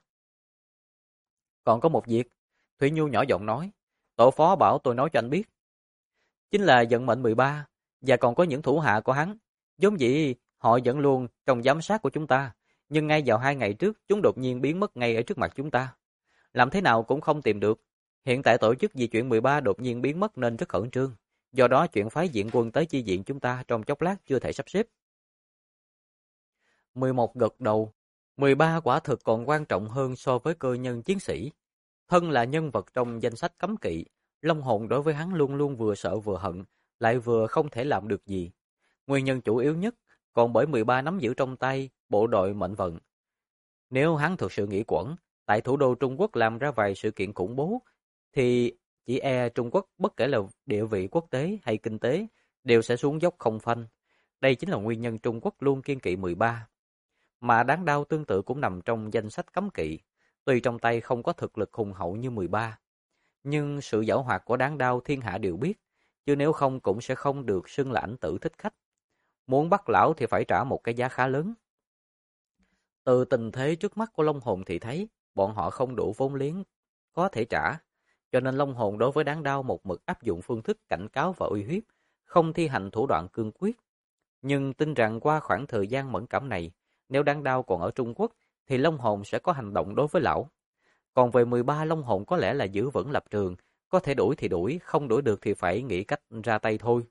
"Còn có một việc," Thủy Nhu nhỏ giọng nói, "tổ phó bảo tôi nói cho anh biết. Chính là vận mệnh 13, và còn có những thủ hạ của hắn. Giống vậy họ vẫn luôn trong giám sát của chúng ta, nhưng ngay vào 2 ngày trước chúng đột nhiên biến mất ngay ở trước mặt chúng ta. Làm thế nào cũng không tìm được. Hiện tại tổ chức di chuyển 13 đột nhiên biến mất nên rất khẩn trương. Do đó chuyện phái viện quân tới chi viện chúng ta trong chốc lát chưa thể sắp xếp." 11 gật đầu, 13 quả thực còn quan trọng hơn so với cơ nhân chiến sĩ. Thân là nhân vật trong danh sách cấm kỵ, Long hồn đối với hắn luôn luôn vừa sợ vừa hận, lại vừa không thể làm được gì. Nguyên nhân chủ yếu nhất còn bởi 13 nắm giữ trong tay bộ đội mệnh vận. Nếu hắn thực sự nghĩ quẩn, tại thủ đô Trung Quốc làm ra vài sự kiện khủng bố, thì chỉ e Trung Quốc bất kể là địa vị quốc tế hay kinh tế đều sẽ xuống dốc không phanh. Đây chính là nguyên nhân Trung Quốc luôn kiêng kỵ 13. Mà đáng đau tương tự cũng nằm trong danh sách cấm kỵ, tuy trong tay không có thực lực hùng hậu như 13. Nhưng sự giảo hoạt của đáng đau thiên hạ đều biết, chứ nếu không cũng sẽ không được xưng là ảnh tử thích khách. Muốn bắt lão thì phải trả một cái giá khá lớn. Từ tình thế trước mắt của Long hồn thì thấy, bọn họ không đủ vốn liếng có thể trả. Cho nên Long hồn đối với đáng đau một mực áp dụng phương thức cảnh cáo và uy hiếp, không thi hành thủ đoạn cương quyết. Nhưng tin rằng qua khoảng thời gian mẫn cảm này, nếu đáng đau còn ở Trung Quốc, thì Long hồn sẽ có hành động đối với lão. Còn về 13 Long hồn có lẽ là giữ vững lập trường, có thể đuổi thì đuổi, không đuổi được thì phải nghĩ cách ra tay thôi.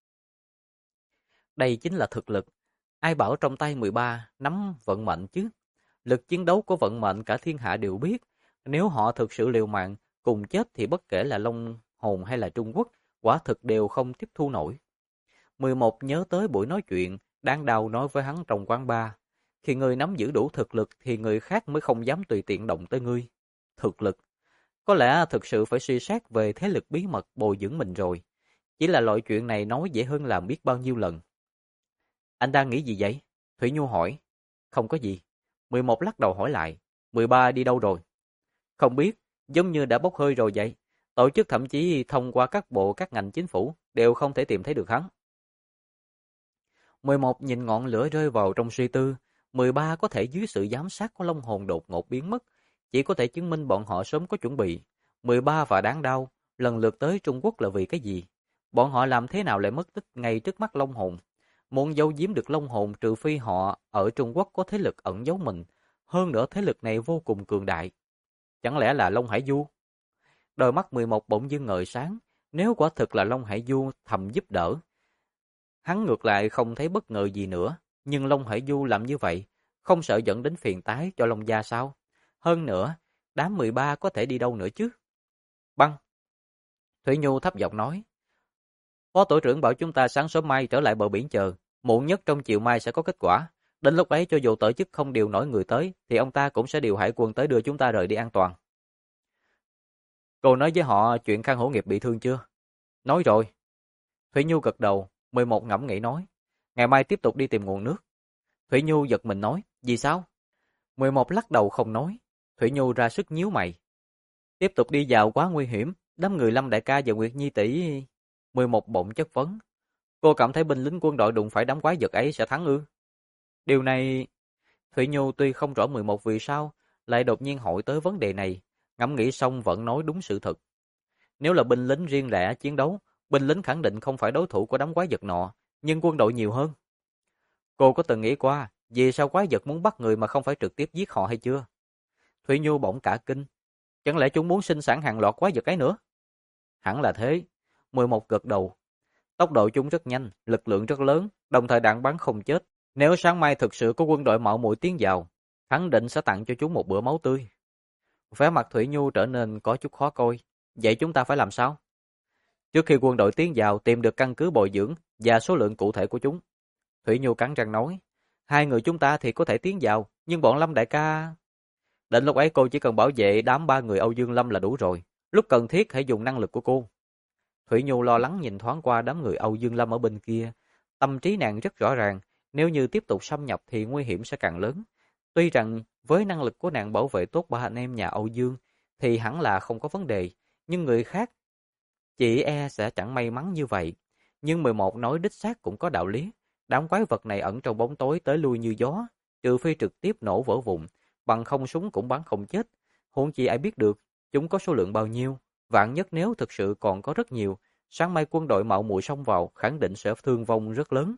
Đây chính là thực lực. Ai bảo trong tay 13 nắm vận mệnh chứ? Lực chiến đấu của vận mệnh cả thiên hạ đều biết. Nếu họ thực sự liều mạng, cùng chết thì bất kể là Long hồn hay là Trung Quốc, quả thực đều không tiếp thu nổi. 11 nhớ tới buổi nói chuyện, đang đau nói với hắn trong quán bar. Khi người nắm giữ đủ thực lực thì người khác mới không dám tùy tiện động tới ngươi. Thực lực. Có lẽ thực sự phải suy xét về thế lực bí mật bồi dưỡng mình rồi. Chỉ là loại chuyện này nói dễ hơn làm biết bao nhiêu lần. Anh đang nghĩ gì vậy? Thủy Nhu hỏi. Không có gì. 11 lắc đầu hỏi lại. 13 đi đâu rồi? Không biết, giống như đã bốc hơi rồi vậy. Tổ chức thậm chí thông qua các bộ các ngành chính phủ đều không thể tìm thấy được hắn. 11 nhìn ngọn lửa rơi vào trong suy tư. 13 có thể dưới sự giám sát của Long hồn đột ngột biến mất. Chỉ có thể chứng minh bọn họ sớm có chuẩn bị. 13 và đáng đau, lần lượt tới Trung Quốc là vì cái gì? Bọn họ làm thế nào lại mất tích ngay trước mắt Long hồn? Muốn giấu giếm được Long hồn trừ phi họ ở Trung Quốc có thế lực ẩn giấu mình. Hơn nữa thế lực này vô cùng cường đại. Chẳng lẽ là Long Hải Du? Đôi mắt 11 bỗng dưng ngời sáng. Nếu quả thực là Long Hải Du thầm giúp đỡ, hắn ngược lại không thấy bất ngờ gì nữa. Nhưng Long Hải Du làm như vậy, không sợ dẫn đến phiền toái cho Long gia sao? Hơn nữa, đám 13 có thể đi đâu nữa chứ? Băng. Thủy Nhu thấp giọng nói. Phó tổ trưởng bảo chúng ta sáng sớm mai trở lại bờ biển chờ. Muộn nhất trong chiều mai sẽ có kết quả. Đến lúc ấy cho dù tổ chức không điều nổi người tới, thì ông ta cũng sẽ điều hải quân tới đưa chúng ta rời đi an toàn. Cô nói với họ chuyện Khang Hữu Nghiệp bị thương chưa? Nói rồi. Thủy Nhu gật đầu, 11 ngẫm nghĩ nói. Ngày mai tiếp tục đi tìm nguồn nước. Thủy Nhu giật mình nói. Vì sao? 11 lắc đầu không nói. Thủy Nhu ra sức nhíu mày. Tiếp tục đi vào quá nguy hiểm. Đám người Lâm đại ca và Nguyệt Nhi tỷ. 11 bỗng chất vấn. Cô cảm thấy binh lính quân đội đụng phải đám quái vật ấy sẽ thắng ư? Điều này... Thủy Nhu tuy không rõ 11 vì sao, lại đột nhiên hỏi tới vấn đề này. Ngẫm nghĩ xong vẫn nói đúng sự thật. Nếu là binh lính riêng lẻ chiến đấu, binh lính khẳng định không phải đối thủ của đám quái vật nọ, nhưng quân đội nhiều hơn. Cô có từng nghĩ qua, vì sao quái vật muốn bắt người mà không phải trực tiếp giết họ hay chưa? Thủy Nhu bỗng cả kinh. Chẳng lẽ chúng muốn sinh sản hàng loạt quái vật ấy nữa? Hẳn là thế. 11 gật đầu. Tốc độ chúng rất nhanh, lực lượng rất lớn, đồng thời đạn bắn không chết. Nếu sáng mai thực sự có quân đội mạo muội tiến vào, khẳng định sẽ tặng cho chúng một bữa máu tươi. Vẻ mặt Thủy Nhu trở nên có chút khó coi. Vậy chúng ta phải làm sao? Trước khi quân đội tiến vào, tìm được căn cứ bồi dưỡng và số lượng cụ thể của chúng. Thủy Nhu cắn răng nói. Hai người chúng ta thì có thể tiến vào, nhưng bọn Lâm đại ca... Đến lúc ấy cô chỉ cần bảo vệ đám 3 người Âu Dương Lâm là đủ rồi. Lúc cần thiết hãy dùng năng lực của cô. Thủy Nhu lo lắng nhìn thoáng qua đám người Âu Dương Lâm ở bên kia. Tâm trí nàng rất rõ ràng, nếu như tiếp tục xâm nhập thì nguy hiểm sẽ càng lớn. Tuy rằng với năng lực của nàng bảo vệ tốt 3 anh em nhà Âu Dương thì hẳn là không có vấn đề, nhưng người khác chỉ e sẽ chẳng may mắn như vậy. Nhưng 11 nói đích xác cũng có đạo lý. Đám quái vật này ẩn trong bóng tối tới lui như gió, trừ phi trực tiếp nổ vỡ vụn, bằng không súng cũng bắn không chết. Huống chi ai biết được chúng có số lượng bao nhiêu. Vạn nhất nếu thực sự còn có rất nhiều, sáng mai quân đội mạo muội xông vào, khẳng định sẽ thương vong rất lớn.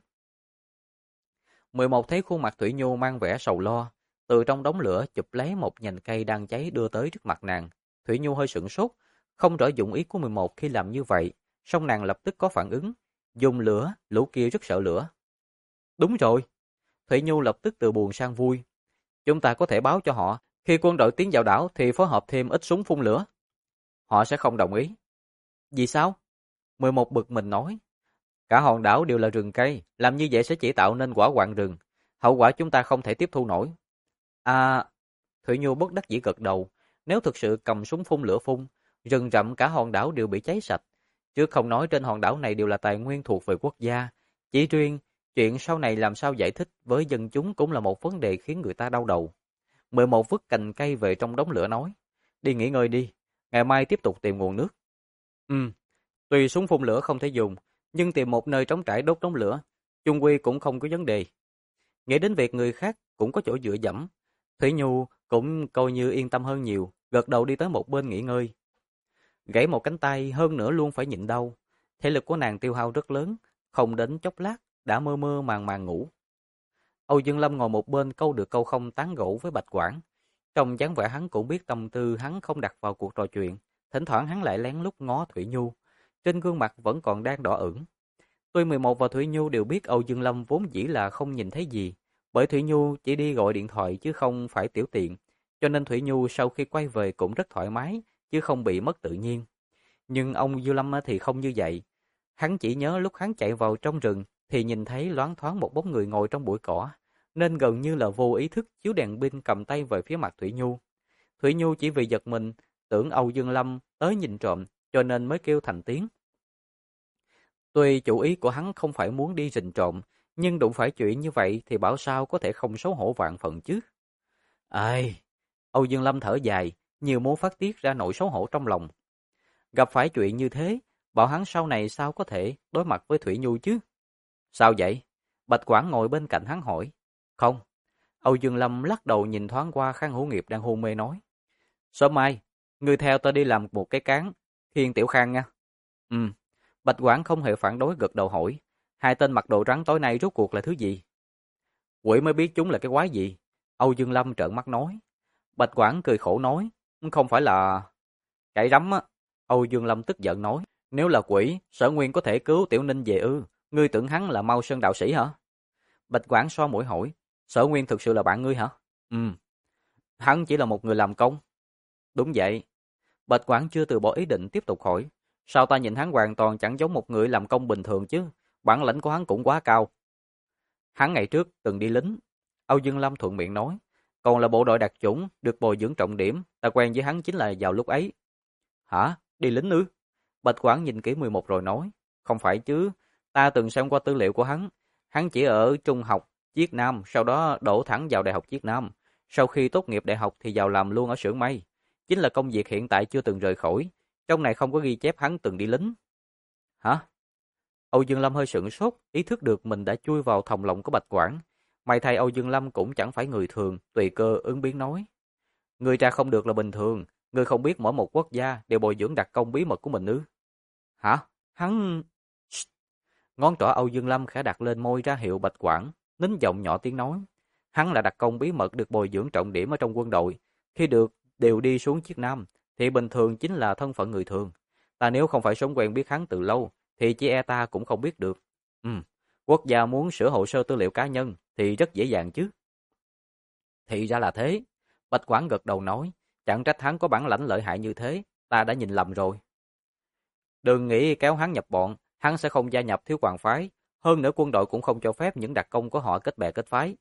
11 thấy khuôn mặt Thủy Nhu mang vẻ sầu lo, từ trong đống lửa chụp lấy một nhành cây đang cháy đưa tới trước mặt nàng. Thủy Nhu hơi sửng sốt, không rõ dụng ý của 11 khi làm như vậy, song nàng lập tức có phản ứng. Dùng lửa, lũ kia rất sợ lửa. Đúng rồi. Thủy Nhu lập tức từ buồn sang vui. Chúng ta có thể báo cho họ, khi quân đội tiến vào đảo thì phối hợp thêm ít súng phun lửa. Họ sẽ không đồng ý. Vì sao? 11 bực mình nói. Cả hòn đảo đều là rừng cây, làm như vậy sẽ chỉ tạo nên hỏa hoạn rừng. Hậu quả chúng ta không thể tiếp thu nổi. À, Thủy Nhu bất đắc dĩ gật đầu. Nếu thực sự cầm súng phun lửa phun, rừng rậm cả hòn đảo đều bị cháy sạch. Chứ không nói trên hòn đảo này đều là tài nguyên thuộc về quốc gia. Chỉ riêng, chuyện sau này làm sao giải thích với dân chúng cũng là một vấn đề khiến người ta đau đầu. 11 vứt cành cây về trong đống lửa nói. Đi nghỉ ngơi đi, ngày mai tiếp tục tìm nguồn nước. Ừ, tuy súng phun lửa không thể dùng, nhưng tìm một nơi trống trải đốt đống lửa, chung quy cũng không có vấn đề. Nghĩ đến việc người khác cũng có chỗ dựa dẫm, Thủy Nhu cũng coi như yên tâm hơn nhiều, gật đầu đi tới một bên nghỉ ngơi. Gãy một cánh tay hơn nữa luôn phải nhịn đau, thể lực của nàng tiêu hao rất lớn, không đến chốc lát đã mơ mơ màng màng ngủ. Âu Dương Lâm ngồi một bên câu được câu không tán gẫu với Bạch Quảng. Trong dáng vẻ hắn cũng biết tâm tư hắn không đặt vào cuộc trò chuyện, thỉnh thoảng hắn lại lén lút ngó Thủy Nhu, trên gương mặt vẫn còn đang đỏ ửng. Tuy 11 và Thủy Nhu đều biết Âu Dương Lâm vốn dĩ là không nhìn thấy gì, bởi Thủy Nhu chỉ đi gọi điện thoại chứ không phải tiểu tiện, cho nên Thủy Nhu sau khi quay về cũng rất thoải mái, chứ không bị mất tự nhiên. Nhưng ông Dương Lâm thì không như vậy. Hắn chỉ nhớ lúc hắn chạy vào trong rừng thì nhìn thấy loáng thoáng một bóng người ngồi trong bụi cỏ, nên gần như là vô ý thức chiếu đèn pin cầm tay về phía mặt Thủy Nhu. Thủy Nhu chỉ vì giật mình, tưởng Âu Dương Lâm tới nhìn trộm, cho nên mới kêu thành tiếng. Tuy chủ ý của hắn không phải muốn đi rình trộm, nhưng đụng phải chuyện như vậy thì bảo sao có thể không xấu hổ vạn phần chứ. Ai, Âu Dương Lâm thở dài, nhiều muốn phát tiết ra nỗi xấu hổ trong lòng. Gặp phải chuyện như thế, bảo hắn sau này sao có thể đối mặt với Thủy Nhu chứ? Sao vậy? Bạch Quảng ngồi bên cạnh hắn hỏi. Không. Âu Dương Lâm lắc đầu nhìn thoáng qua Khang Hữu Nghiệp đang hôn mê nói. Sớm mai, ngươi theo ta đi làm một cái cán, khiêng Tiểu Khang nha. Ừ. Bạch Quảng không hề phản đối gật đầu hỏi. Hai tên mặc đồ trắng tối nay rốt cuộc là thứ gì? Quỷ mới biết chúng là cái quái gì. Âu Dương Lâm trợn mắt nói. Bạch Quảng cười khổ nói. Không phải là... Cải rắm á. Âu Dương Lâm tức giận nói. Nếu là quỷ, Sở Nguyên có thể cứu Tiểu Ninh về ư? Ngươi tưởng hắn là Mao Sơn đạo sĩ hả? Bạch Quảng xoa mũi hỏi. Sở Nguyên thực sự là bạn ngươi hả? Ừ. Hắn chỉ là một người làm công. Đúng vậy. Bạch Quảng chưa từ bỏ ý định tiếp tục hỏi. Sao ta nhìn hắn hoàn toàn chẳng giống một người làm công bình thường chứ? Bản lĩnh của hắn cũng quá cao. Hắn ngày trước từng đi lính. Âu Dương Lâm thuận miệng nói. Còn là bộ đội đặc chủng, được bồi dưỡng trọng điểm. Ta quen với hắn chính là vào lúc ấy. Hả? Đi lính ư? Bạch Quảng nhìn kỹ 11 rồi nói. Không phải chứ. Ta từng xem qua tư liệu của hắn. Hắn chỉ ở trung học Chiết Nam, sau đó đổ thẳng vào đại học Chiết Nam. Sau khi tốt nghiệp đại học thì vào làm luôn ở xưởng may. Chính là công việc hiện tại chưa từng rời khỏi. Trong này không có ghi chép hắn từng đi lính. Hả? Âu Dương Lâm hơi sửng sốt, ý thức được mình đã chui vào thòng lọng của Bạch Quảng. May thay Âu Dương Lâm cũng chẳng phải người thường, tùy cơ ứng biến nói. Người ra không được là bình thường, người không biết mỗi một quốc gia đều bồi dưỡng đặc công bí mật của mình ư? Hả? Hắn... Ngón trỏ Âu Dương Lâm khẽ đặt lên môi ra hiệu Bạch Quảng, nín giọng nhỏ tiếng nói. Hắn là đặc công bí mật được bồi dưỡng trọng điểm ở trong quân đội. Khi được đều đi xuống Chiết Nam, thì bình thường chính là thân phận người thường. Ta nếu không phải sống quen biết hắn từ lâu, thì chỉ e ta cũng không biết được. Quốc gia muốn sửa hồ sơ tư liệu cá nhân thì rất dễ dàng chứ. Thì ra là thế. Bạch Quảng gật đầu nói, chẳng trách hắn có bản lãnh lợi hại như thế, ta đã nhìn lầm rồi. Đừng nghĩ kéo hắn nhập bọn, hắn sẽ không gia nhập thiếu hoàng phái, hơn nữa quân đội cũng không cho phép những đặc công của họ kết bè kết phái.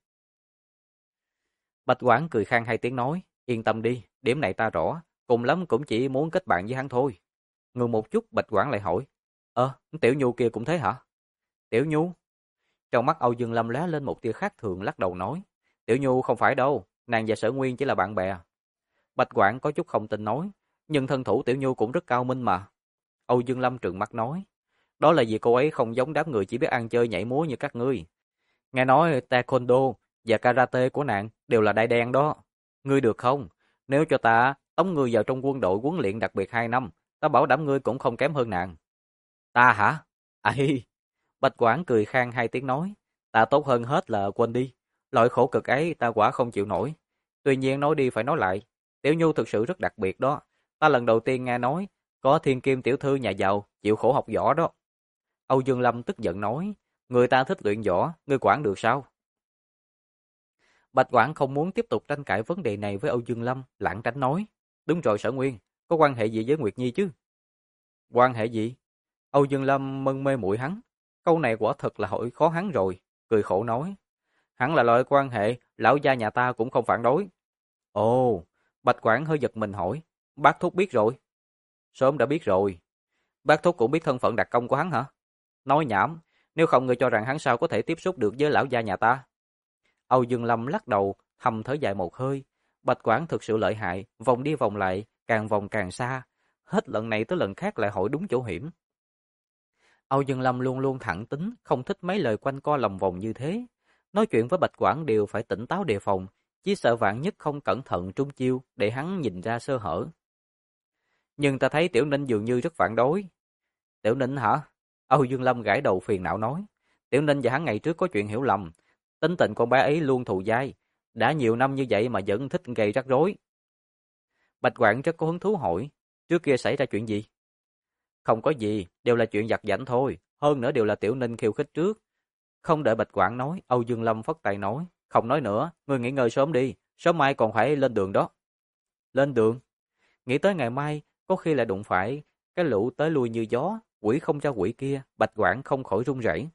Bạch Quảng cười khang hai tiếng nói, yên tâm đi, điểm này ta rõ, cùng lắm cũng chỉ muốn kết bạn với hắn thôi. Ngừng một chút Bạch Quảng lại hỏi, Tiểu Nhu kia cũng thế hả? Tiểu Nhu? Trong mắt Âu Dương Lâm lóe lên một tia khác thường lắc đầu nói, Tiểu Nhu không phải đâu, nàng và Sở Nguyên chỉ là bạn bè. Bạch Quảng có chút không tin nói, nhưng thân thủ Tiểu Nhu cũng rất cao minh mà. Âu Dương Lâm trừng mắt nói, đó là vì cô ấy không giống đám người chỉ biết ăn chơi nhảy múa như các ngươi. Nghe nói taekwondo và karate của nàng đều là đai đen đó. Ngươi được không? Nếu cho ta tống ngươi vào trong quân đội huấn luyện đặc biệt 2 năm, ta bảo đảm ngươi cũng không kém hơn nàng. Ta hả? Ai? Bạch Quảng cười khang hai tiếng nói, ta tốt hơn hết là quên đi. Loại khổ cực ấy ta quả không chịu nổi. Tuy nhiên nói đi phải nói lại, Tiểu Nhu thực sự rất đặc biệt đó. Ta lần đầu tiên nghe nói, có thiên kim tiểu thư nhà giàu, chịu khổ học võ đó. Âu Dương Lâm tức giận nói, người ta thích luyện võ, ngươi quản được sao? Bạch Quảng không muốn tiếp tục tranh cãi vấn đề này với Âu Dương Lâm, lảng tránh nói. Đúng rồi Sở Nguyên, có quan hệ gì với Nguyệt Nhi chứ? Quan hệ gì? Âu Dương Lâm mân mê muội hắn. Câu này quả thật là hỏi khó hắn rồi, cười khổ nói. Hẳn là loại quan hệ, lão gia nhà ta cũng không phản đối. Ồ, Bạch Quảng hơi giật mình hỏi. Bác Thúc biết rồi. Sớm đã biết rồi. Bác Thúc cũng biết thân phận đặc công của hắn hả? Nói nhảm, nếu không ngươi cho rằng hắn sao có thể tiếp xúc được với lão gia nhà ta? Âu Dương Lâm lắc đầu, thầm thở dài một hơi. Bạch Quảng thực sự lợi hại, vòng đi vòng lại, càng vòng càng xa. Hết lần này tới lần khác lại hỏi đúng chỗ hiểm. Âu Dương Lâm luôn luôn thẳng tính, không thích mấy lời quanh co lòng vòng như thế. Nói chuyện với Bạch Quảng đều phải tỉnh táo đề phòng, chỉ sợ vạn nhất không cẩn thận trúng chiêu để hắn nhìn ra sơ hở. Nhưng ta thấy Tiểu Ninh dường như rất phản đối. Tiểu Ninh hả? Âu Dương Lâm gãi đầu phiền não nói. Tiểu Ninh và hắn ngày trước có chuyện hiểu lầm. Tính tình con bé ấy luôn thù dai. Đã nhiều năm như vậy mà vẫn thích gây rắc rối. Bạch Quảng rất có hứng thú hỏi. Trước kia xảy ra chuyện gì? Không có gì, đều là chuyện vặt vãnh thôi. Hơn nữa đều là Tiểu Ninh khiêu khích trước. Không đợi Bạch Quảng nói, Âu Dương Lâm phất tay nói. Không nói nữa, ngươi nghỉ ngơi sớm đi. Sớm mai còn phải lên đường đó. Lên đường? Nghĩ tới ngày mai, có khi lại đụng phải cái lũ tới lui như gió, quỷ không cho quỷ kia, Bạch Quảng không khỏi run rẩy.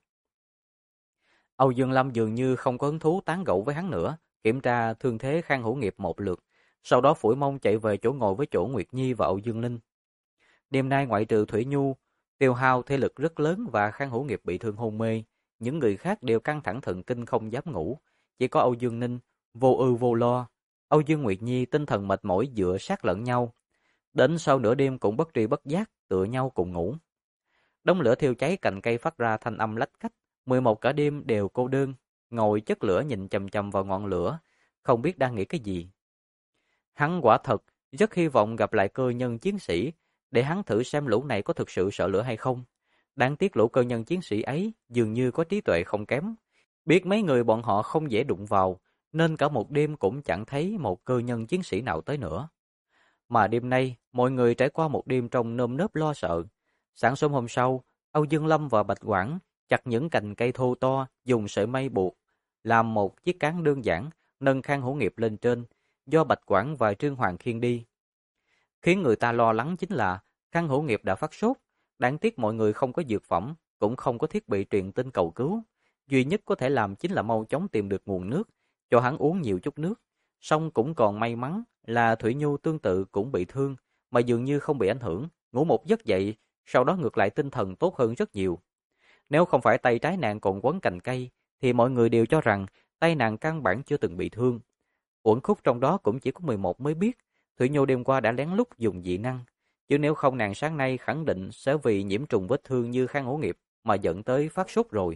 Âu Dương Lâm dường như không có hứng thú tán gẫu với hắn nữa, kiểm tra thương thế Khang Hữu Nghiệp một lượt, sau đó phủi mông chạy về chỗ ngồi với chỗ Nguyệt Nhi và Âu Dương Ninh. Đêm nay ngoại trừ Thủy Nhu, tiêu hao thể lực rất lớn và Khang Hữu Nghiệp bị thương hôn mê, những người khác đều căng thẳng thần kinh không dám ngủ, chỉ có Âu Dương Ninh vô ưu vô lo. Âu Dương Nguyệt Nhi tinh thần mệt mỏi dựa sát lẫn nhau, đến sau nửa đêm cũng bất tri bất giác tựa nhau cùng ngủ. Đống lửa thiêu cháy cành cây phát ra thanh âm lách cách, 11 cả đêm đều cô đơn, ngồi chất lửa nhìn chằm chằm vào ngọn lửa, không biết đang nghĩ cái gì. Hắn quả thật rất hy vọng gặp lại cơ nhân chiến sĩ, để hắn thử xem lũ này có thực sự sợ lửa hay không. Đáng tiếc lũ cơ nhân chiến sĩ ấy dường như có trí tuệ không kém, biết mấy người bọn họ không dễ đụng vào, nên cả một đêm cũng chẳng thấy một cơ nhân chiến sĩ nào tới nữa. Mà đêm nay, mọi người trải qua một đêm trong nơm nớp lo sợ. Sáng sớm hôm sau, Âu Dương Lâm và Bạch Quảng chặt những cành cây thô to, dùng sợi mây buộc, làm một chiếc cán đơn giản, nâng Khang Hữu Nghiệp lên trên, do Bạch Quảng và Trương Hoàng khiêng đi. Khiến người ta lo lắng chính là Khang Hữu Nghiệp đã phát sốt, đáng tiếc mọi người không có dược phẩm, cũng không có thiết bị truyền tin cầu cứu. Duy nhất có thể làm chính là mau chóng tìm được nguồn nước, cho hắn uống nhiều chút nước. Song cũng còn may mắn là Thủy Nhu tương tự cũng bị thương, mà dường như không bị ảnh hưởng, ngủ một giấc dậy, sau đó ngược lại tinh thần tốt hơn rất nhiều. Nếu không phải tay trái nàng còn quấn cành cây, thì mọi người đều cho rằng tay nàng căn bản chưa từng bị thương. Uẩn khúc trong đó cũng chỉ có 11 mới biết, Thủy Nhu đêm qua đã lén lút dùng dị năng, chứ nếu không nàng sáng nay khẳng định sẽ vì nhiễm trùng vết thương như Khang Hữu Nghiệp mà dẫn tới phát sốt rồi.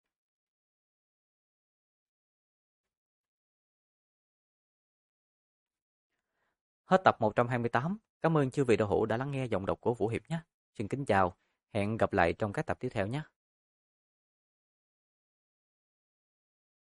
Hết tập 128. Cảm ơn chư vị đạo hữu đã lắng nghe giọng đọc của Vũ Hiệp nhé. Xin kính chào, hẹn gặp lại trong các tập tiếp theo nhé.